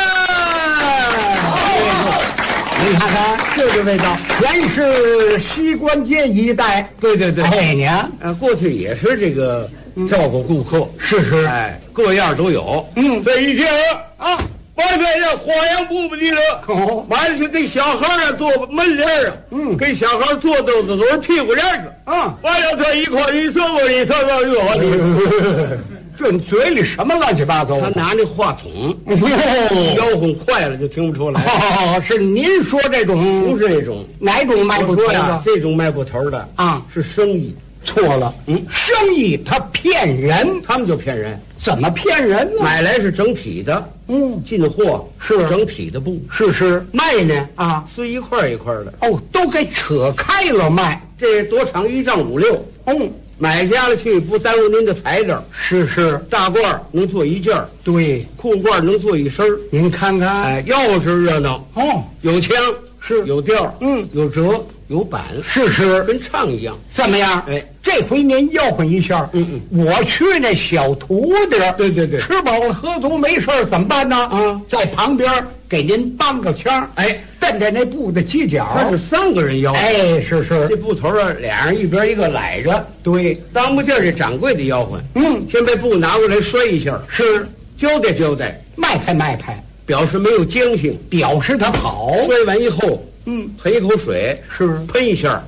你看看， 就这味道， 全是西关街一带。 对， 哎娘， 过去也是这个照顾顾客， 是， 哎，各样都有。这一天啊，买来这花样布不的了，买的是给小孩啊做门帘啊，给小孩做都是屁股帘子啊，完了他一块一色我一色我这嘴里什么乱七八糟？ 他拿那话筒，吆喝快了就听不出来。 是您说这种？ 不是这种， 哪种卖布头的？ 这种卖布头的啊，是生意。 错了，生意他骗人， 他们就骗人。 怎么骗人呢？ 买来是整匹的，进货是整匹的布， 是， 卖呢啊， 是一块一块的， 哦，都给扯开了卖， 这多长1丈5六，买家了去不耽误您的裁着， 是， 大褂能做一件， 对， 裤褂能做一身， 您看看， 哎，吆喝热闹，有腔， 是有调，有折。有板是跟唱一样， 怎么样？ 哎， 这回您吆喝一下，我去那小徒弟， 对， 吃饱了喝足没事怎么办呢？在旁边给您帮个腔， 哎， 蹬着那布的犄角， 他是3个人吆喝， 哎，是， 这布头啊，俩人一边一个揽着， 对， 当不劲这掌柜的吆喝，先把布拿过来摔一下， 是交代， 卖拍， 表示没有僵性， 表示他好， 摔完以后。喷一口水， 是喷一下，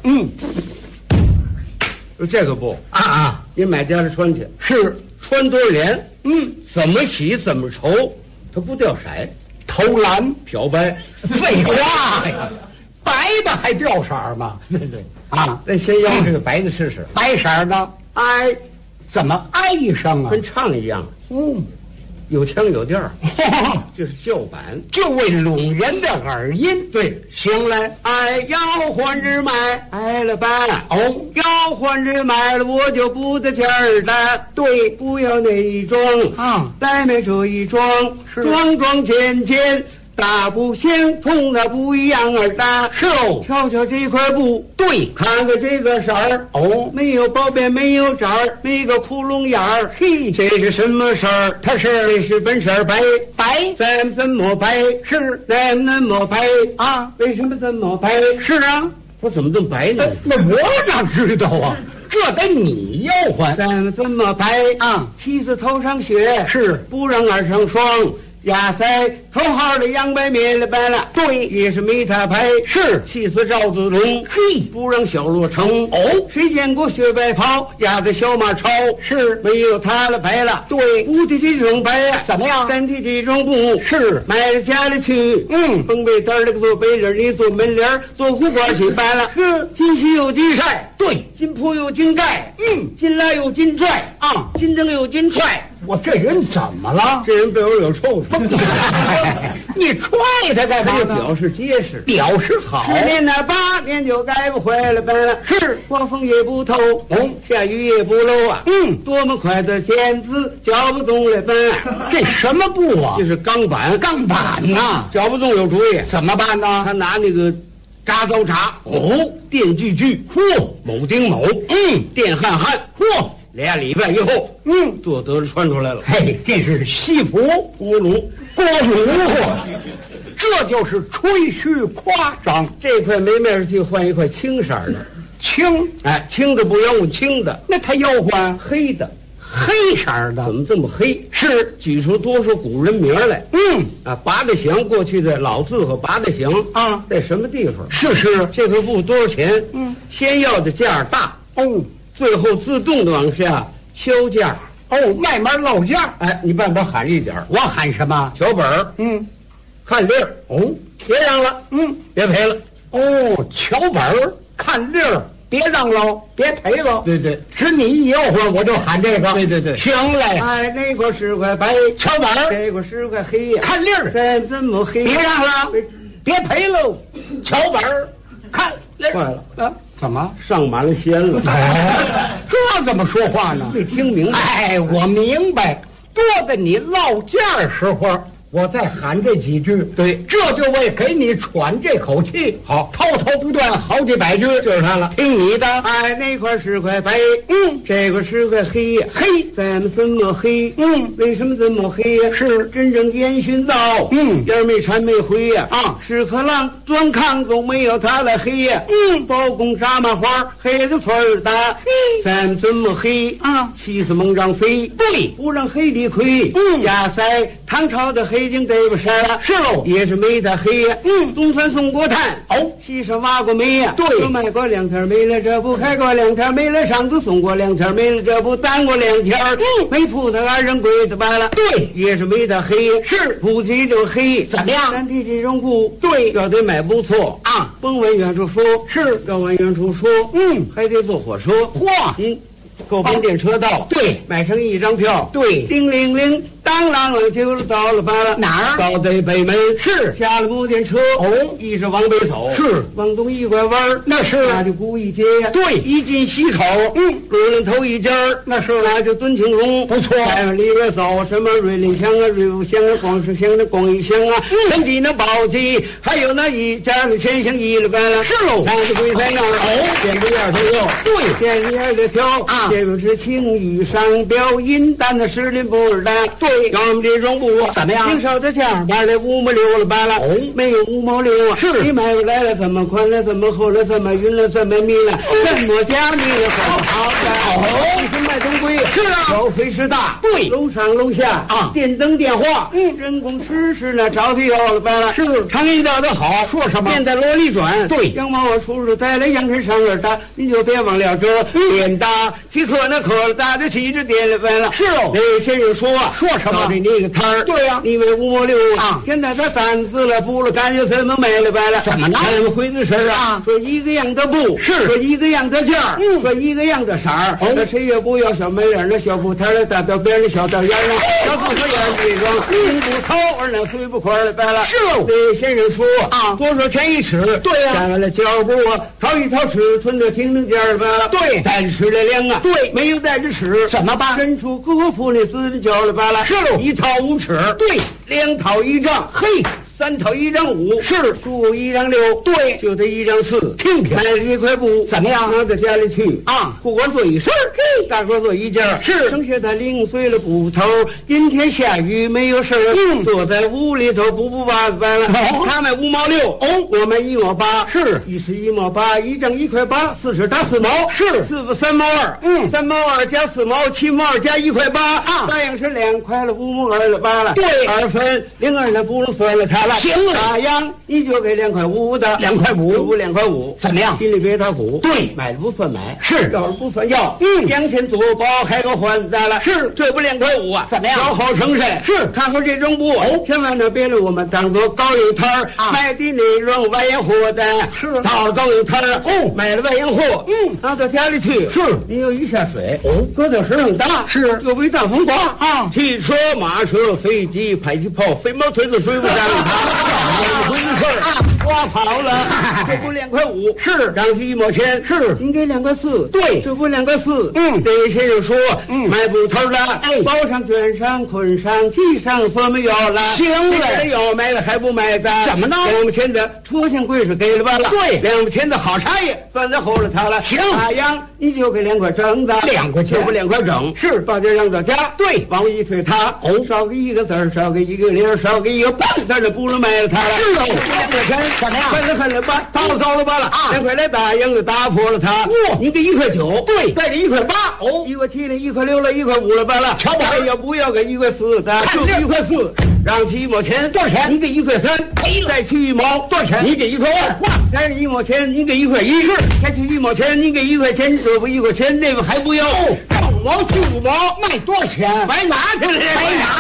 就这个布啊，您买家里穿去， 是穿多少年，怎么洗怎么愁，它不掉色， 偷蓝漂白， 废话呀，白的还掉色吗？对啊， 咱先要这个白的试试， 白色的， 哎， 怎么哀一声啊？ 跟唱一样，有腔有调，就是叫板， 就为拢人的耳音。 对， 行了， 哎，要换日买，挨了办哦，要换日买了，我就不得钱儿的。 对， 不要那一装啊， 再买这一装，装件件。大不相同，它不一样儿大。 是哦， 瞧瞧这块布， 对， 看看这个色儿，没有包边，没有褶儿，没个窟窿眼儿。嘿，这是什么色儿？这是本色白，咱怎么白？ 是咱怎么白啊？ 为什么这么白？ 是啊， 我怎么这么白呢？ 那我哪知道啊？这得你吆喝。 咱怎么白啊？ 妻子头上血， 是不让儿上霜。压在头号的杨白灭了白了， 对， 也是没他牌， 是气死赵子龙， 嘿， 不让小洛成。谁见过雪白袍压在小马超？ 是没有他了白了， 对， 不的这种白呀， 怎么样？ 单的这种布是买到家里去，绷背单那个做背领，你做门帘，做护褂去白了，金须有金晒， 对， 金铺有金盖，金拉有金拽啊，金正有金踹。 我这人怎么了？ 这人背后有臭臭。 你踹他干嘛呢？ 表示结实， 表示好。 10年那8年就改不回来呗了。 是， 刮风也不透，下雨也不漏啊。多么快的剪子，搅不动了呗。 这什么布啊？ 这是钢板， 钢板呐， 搅不动有主意。 怎么办呢？ 他拿那个铡刀铡，电锯锯，铆钉铆，电焊焊，2礼拜以后，做得了穿出来了。 嘿，这是西服锅炉， 这就是吹嘘夸张。 这块没面去换一块青色的， 青， 哎，青的不要用青的， 那他要换黑的， 黑色的。怎么这么黑？是举出多少古人名来。八大祥过去的老字号八大祥啊，在什么地方？是这个布多少钱？先要的价大最后自动的往下销价慢慢落价。 哎，你帮我喊一点。 我喊什么？ 小本儿看粒儿别让了别赔了瞧本儿看粒儿别让喽，别赔喽。 对对， 是你一吆喝我就喊这个。 对对对， 行嘞。 哎，那个10块白， 瞧本儿， 这个10块黑呀， 看粒儿， 咱怎么黑？ 别让了，别赔喽。瞧本儿，看粒儿。 坏了啊，怎么上满了仙了？ 这怎么说话呢？ 没听明白。 哎，我明白，多在你落价时候。我再喊这几句， 对， 这就为给你喘这口气。 好， 滔滔不断好几百句， 就是他了。 听你的。 哎，那块10块白，这个10块黑呀， 黑， 咱们怎么黑？为什么这么黑呀？ 是真正烟熏灶，烟没掺没灰呀。屎壳郎钻炕中没有它的黑呀。包公炸麻花，黑的村儿大。咱们怎么黑啊？气死猛张飞， 对， 不让黑的亏。压塞唐朝的黑警对不上了， 是喽， 也是没他黑呀。东山送过炭，西山挖过煤呀。 对， 又卖过2天没了这不，开过2天没了上次，送过2天没了这不，担过2天。没铺他2人跪的罢了。 对， 也是没他黑呀。 是， 不提这黑怎么样？ 咱提这种布， 对， 要得买不错啊。 甭问远处说， 是， 要往远处说，还得坐火车。嚯，购本电车道， 对， 买成1张票， 对， 叮铃铃，当啷啷，就是到了罢了。 哪儿？ 到北门。 是， 下了木电车，一是往北走， 是， 往东一拐弯， 那是， 那就古一街呀。 对， 一进西口，路人头一家， 那是， 那就敦庆荣， 不错。 再往里边走，什么瑞林香啊、瑞福香啊、光石香的光一香啊，陈记那宝鸡，还有那一家的钱香一了半了。 是喽， 那就跪在那儿，见着眼就有， 对， 见着眼就挑啊。这个是青玉上表，银丹的石林布尔丹，对，要我们这种布怎么样？ 挺少的价，买来5毛6了罢了，没有5毛6啊。 是， 你买回来了，怎么宽了，怎么厚了，怎么匀了，怎么密了，怎么加密了，好的，你是卖东贵， 是啊， 消费是大， 对， 楼上楼下啊，电灯电话，人工吃食呢，找的要了罢了， 是， 常言道的好， 说什么？ 面在箩里转， 对， 羊毛我叔叔带来羊身上耳大，你就别忘了这脸大，几颗那颗了大的气质点了完了， 是哦。 那先生说什么？ 到底那个摊儿， 对呀， 你为5毛6 啊， 现在他3次了，布了感觉怎么卖了完了？ 怎么了？ 怎么回的事啊？说一个样的布， 是说一个样的价，说一个样的色儿，那谁也不要小门脸那小布摊的大道边的小道沿上，小布头沿这种金不掏而那碎不块了完了。 是喽。 那先生说啊， 多少钱一尺？ 对呀， 下了脚布啊，掏一掏尺，存着听着价儿完了。 对， 单尺的量啊， 对， 没有带着尺， 怎么办？ 伸出国父的自交了罢了。 是喽 ，1套5尺， 对 ，2套1张， 嘿 ，3套1张5， 是 ，41张6， 对， 就得1张4。 听听， 买了1块布， 怎么样？ 拿到家里去啊， 不管做一身，嘿，大个做一件， 是， 剩下的零碎了布头，阴天下雨没有事儿，坐在屋里头补袜子完了。他卖5毛6，我卖1毛8， 是 ，1是1毛8，一张1块8，4是打4毛， 是 ，4不3毛2，3毛2加4毛，7毛2加1块8啊，那样是2块了5毛2了罢了。 对 ，2分02的不能算了它了。 行了， 大洋你就给2块5的 ，2块5， 2块5， 怎么样？ 心里别打鼓。 对， 买了不算买， 是， 要是不算要，2钱做包还给还的了。 是， 这不2块5啊？ 怎么样？ 小好成身。 是， 看好这种布，千万呢别让我们当做高油摊儿卖的那种外洋货的。 是， 到了高油摊儿，买了外洋货，拿到家里去。 是， 你有一下水，搁到身上打， 是， 又被大风刮啊， 汽车、马车、飞机、迫击炮、飞毛腿子、水不上它，回事儿啊，刮跑了，这不2块5， 是， 让去1毛钱， 是， 您给2块4， 对， 这不2块4，这先生说，卖布头的，包上、卷上、捆上、系上，算没有了， 行了， 要买了还不买的， 怎么呢 ？2毛钱的车钱贵是给了完了， 对 ，2毛钱的好茶叶算在后了他了， 行， 大洋。 你就给2块整的 ，2块钱， 就不2块整， 是把这让到家， 对， 往一推他，少给1个字，少给1个零，少给1个半，咱就不能卖了他了。 是哦，2块钱怎么样？ 快了吧，糟了吧了啊！2块来打赢了，打破了他。你给1块9， 对， 再给1块8， 哦 ，1块7了，1块6了，1块5了吧了。 瞧吧， 要不要给1块4的？就1块4，让去1毛钱， 多少钱？ 你给1块3，再去1毛， 多少钱？ 你给1块2，再是1毛钱，你给1块1，是，再去1毛钱，你给1块钱，这不1块钱，那个还不要，5毛去5毛， 卖多少钱？ 白拿去了， 白拿。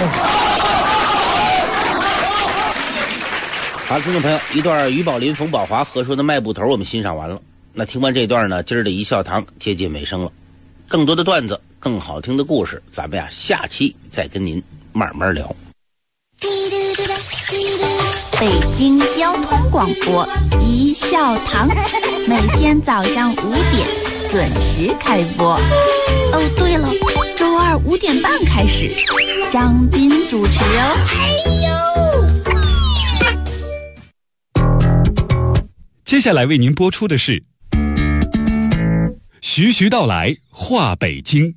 好，听众朋友，一段于宝林、冯宝华合说的《卖布头》我们欣赏完了。那听完这段呢，今儿的一笑堂接近尾声了。更多的段子，更好听的故事，咱们下期再跟您慢慢聊。 北京交通广播一笑堂，每天早上5点准时开播。哦，对了，周二5点半开始，张斌主持哦。 接下来为您播出的是徐徐道来话北京。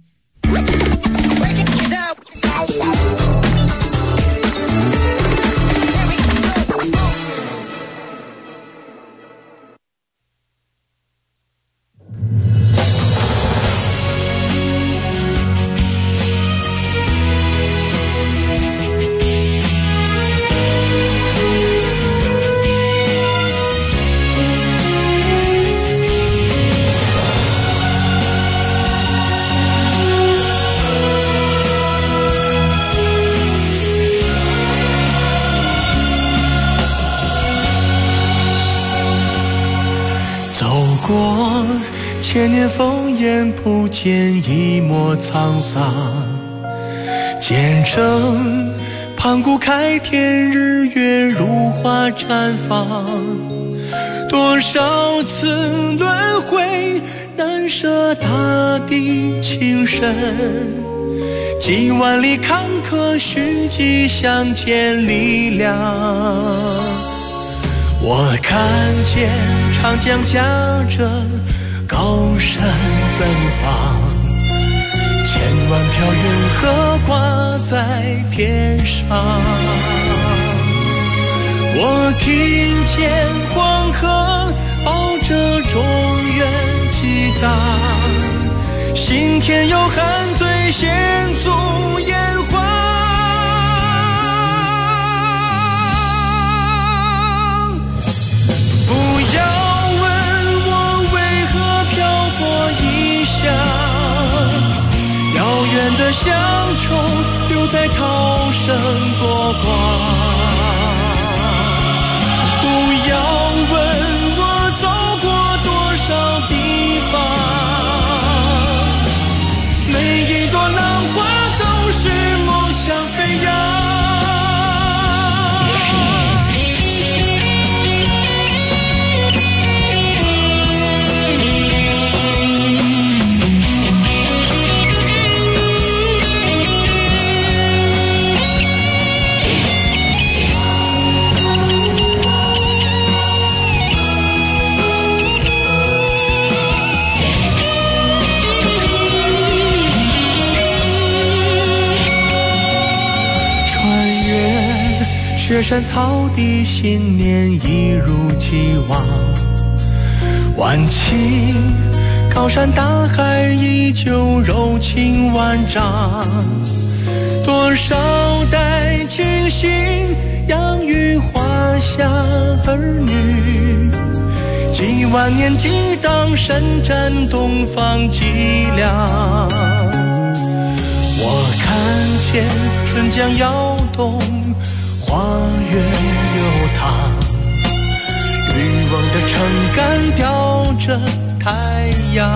过千年烽烟，不见一抹沧桑。见证盘古开天，日月如花绽放。多少次轮回，难舍大地情深。几万里坎坷，虚迹相见力量。我看见长江驾着高山奔放，千万条云河挂在天上。我听见黄河抱着中原激荡，心田有汉醉险阻炎黄。不要问我为何漂泊异乡，遥远的乡愁留在涛声波光。不要问我走过多少地方，每一朵浪花都是梦想飞扬。雪山草地，信念一如既往。万顷高山大海，依旧柔情万丈。多少代清醒，养育华夏儿女。几万年激荡，深占东方脊梁。我看见春江摇动，花月流淌，渔翁的撑杆吊着太阳。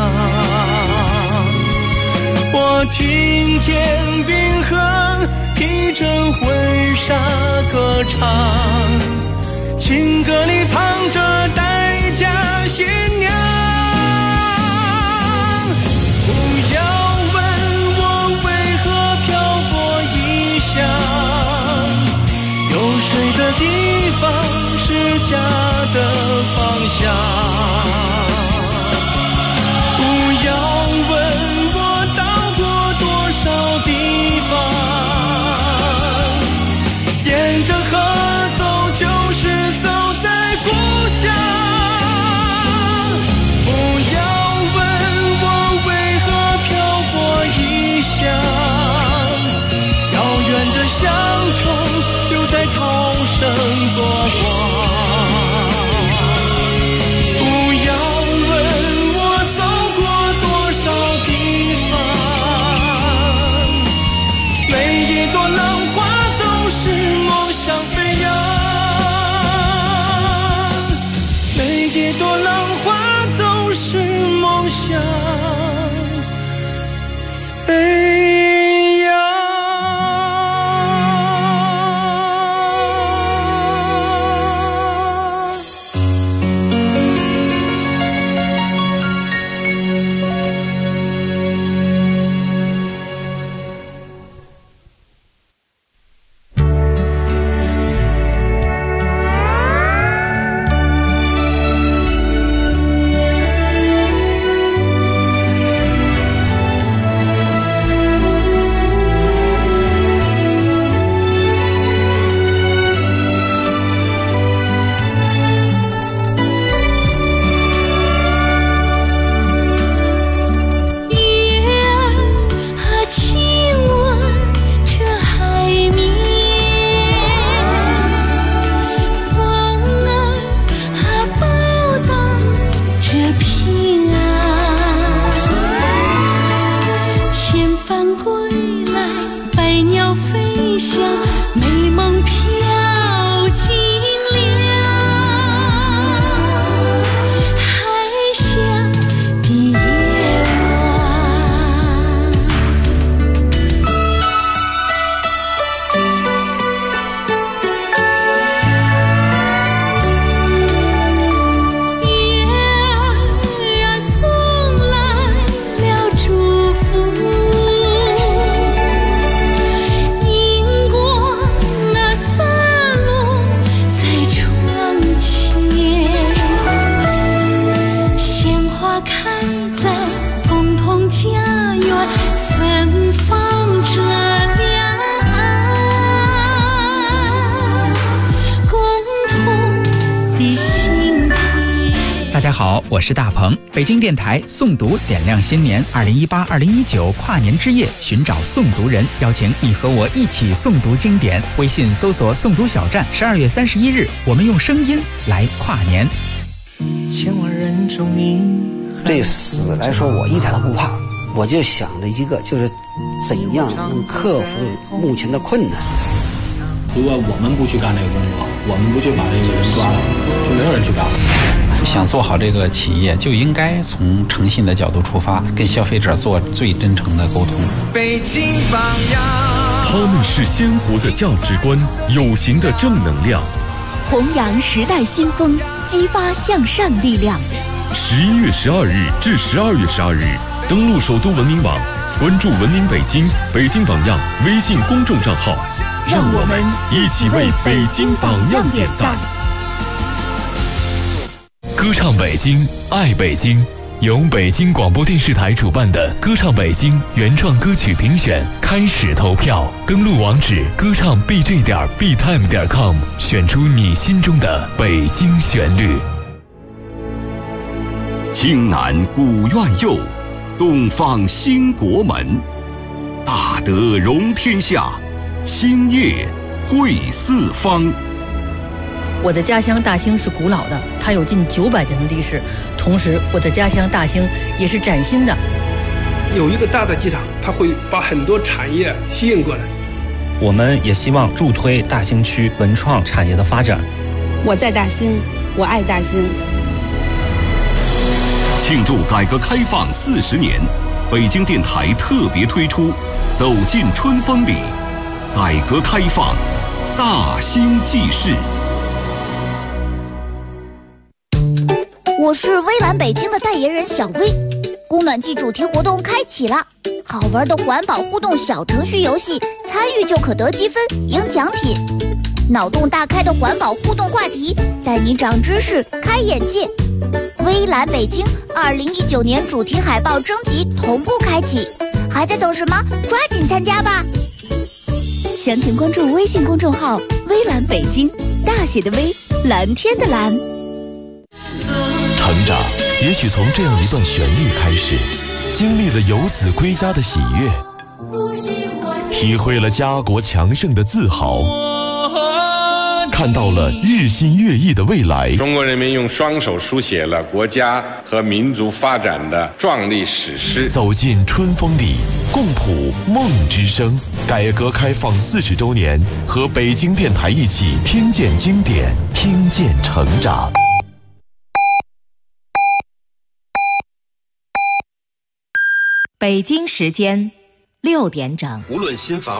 我听见冰河披着婚纱歌唱，情歌里藏着代价新娘。不要问我为何漂泊异乡，有水的地方是家的方向。不要别多浪花都是梦想飞扬。 大家好，我是大鹏。北京电台诵读点亮新年2018-2019跨年之夜，寻找诵读人，邀请你和我一起诵读经典。微信搜索诵读小站，12月31日，我们用声音来跨年。 千万人中你对死来说，我一点都不怕，我就想着一个，就是怎样能克服目前的困难。 如果我们不去干这个工作，我们不去把这个人抓到，就没有人去干了。 想做好这个企业，就应该从诚信的角度出发，跟消费者做最真诚的沟通。 北京榜样， 他们是鲜活的价值观，有形的正能量， 弘扬时代新风，激发向善力量。 11月12日至12月12日，登录首都文明网，关注文明北京、北京榜样微信公众账号， 让我们一起为北京榜样点赞。歌唱北京，爱北京，由北京广播电视台主办的歌唱北京原创歌曲评选开始投票，登录网址歌唱 bj.btime.com， 选出你心中的北京旋律。 京南古院右，东方兴国门，大德容天下，兴业汇四方。 我的家乡大兴是古老的，它有近900年的历史。同时，我的家乡大兴也是崭新的。 有一个大的机场，它会把很多产业吸引过来。 我们也希望助推大兴区文创产业的发展。 我在大兴，我爱大兴。 庆祝改革开放40年，北京电台特别推出《走进春风里》，改革开放大兴记事。 我是微蓝北京的代言人小薇，供暖季主题活动开启了，好玩的环保互动小程序游戏，参与就可得积分赢奖品，脑洞大开的环保互动话题，带你长知识开眼界。微蓝北京2019年主题海报征集同步开启，还在等什么？抓紧参加吧！ 详情关注微信公众号微蓝北京，大写的微，蓝天的蓝。 成长也许从这样一段旋律开始，经历了游子归家的喜悦，体会了家国强盛的自豪，看到了日新月异的未来。 中国人民用双手书写了国家和民族发展的壮丽史诗。 走进春风里，共谱梦之声。改革开放40周年，和北京电台一起听见经典，听见成长。 北京时间6点整。 无论新房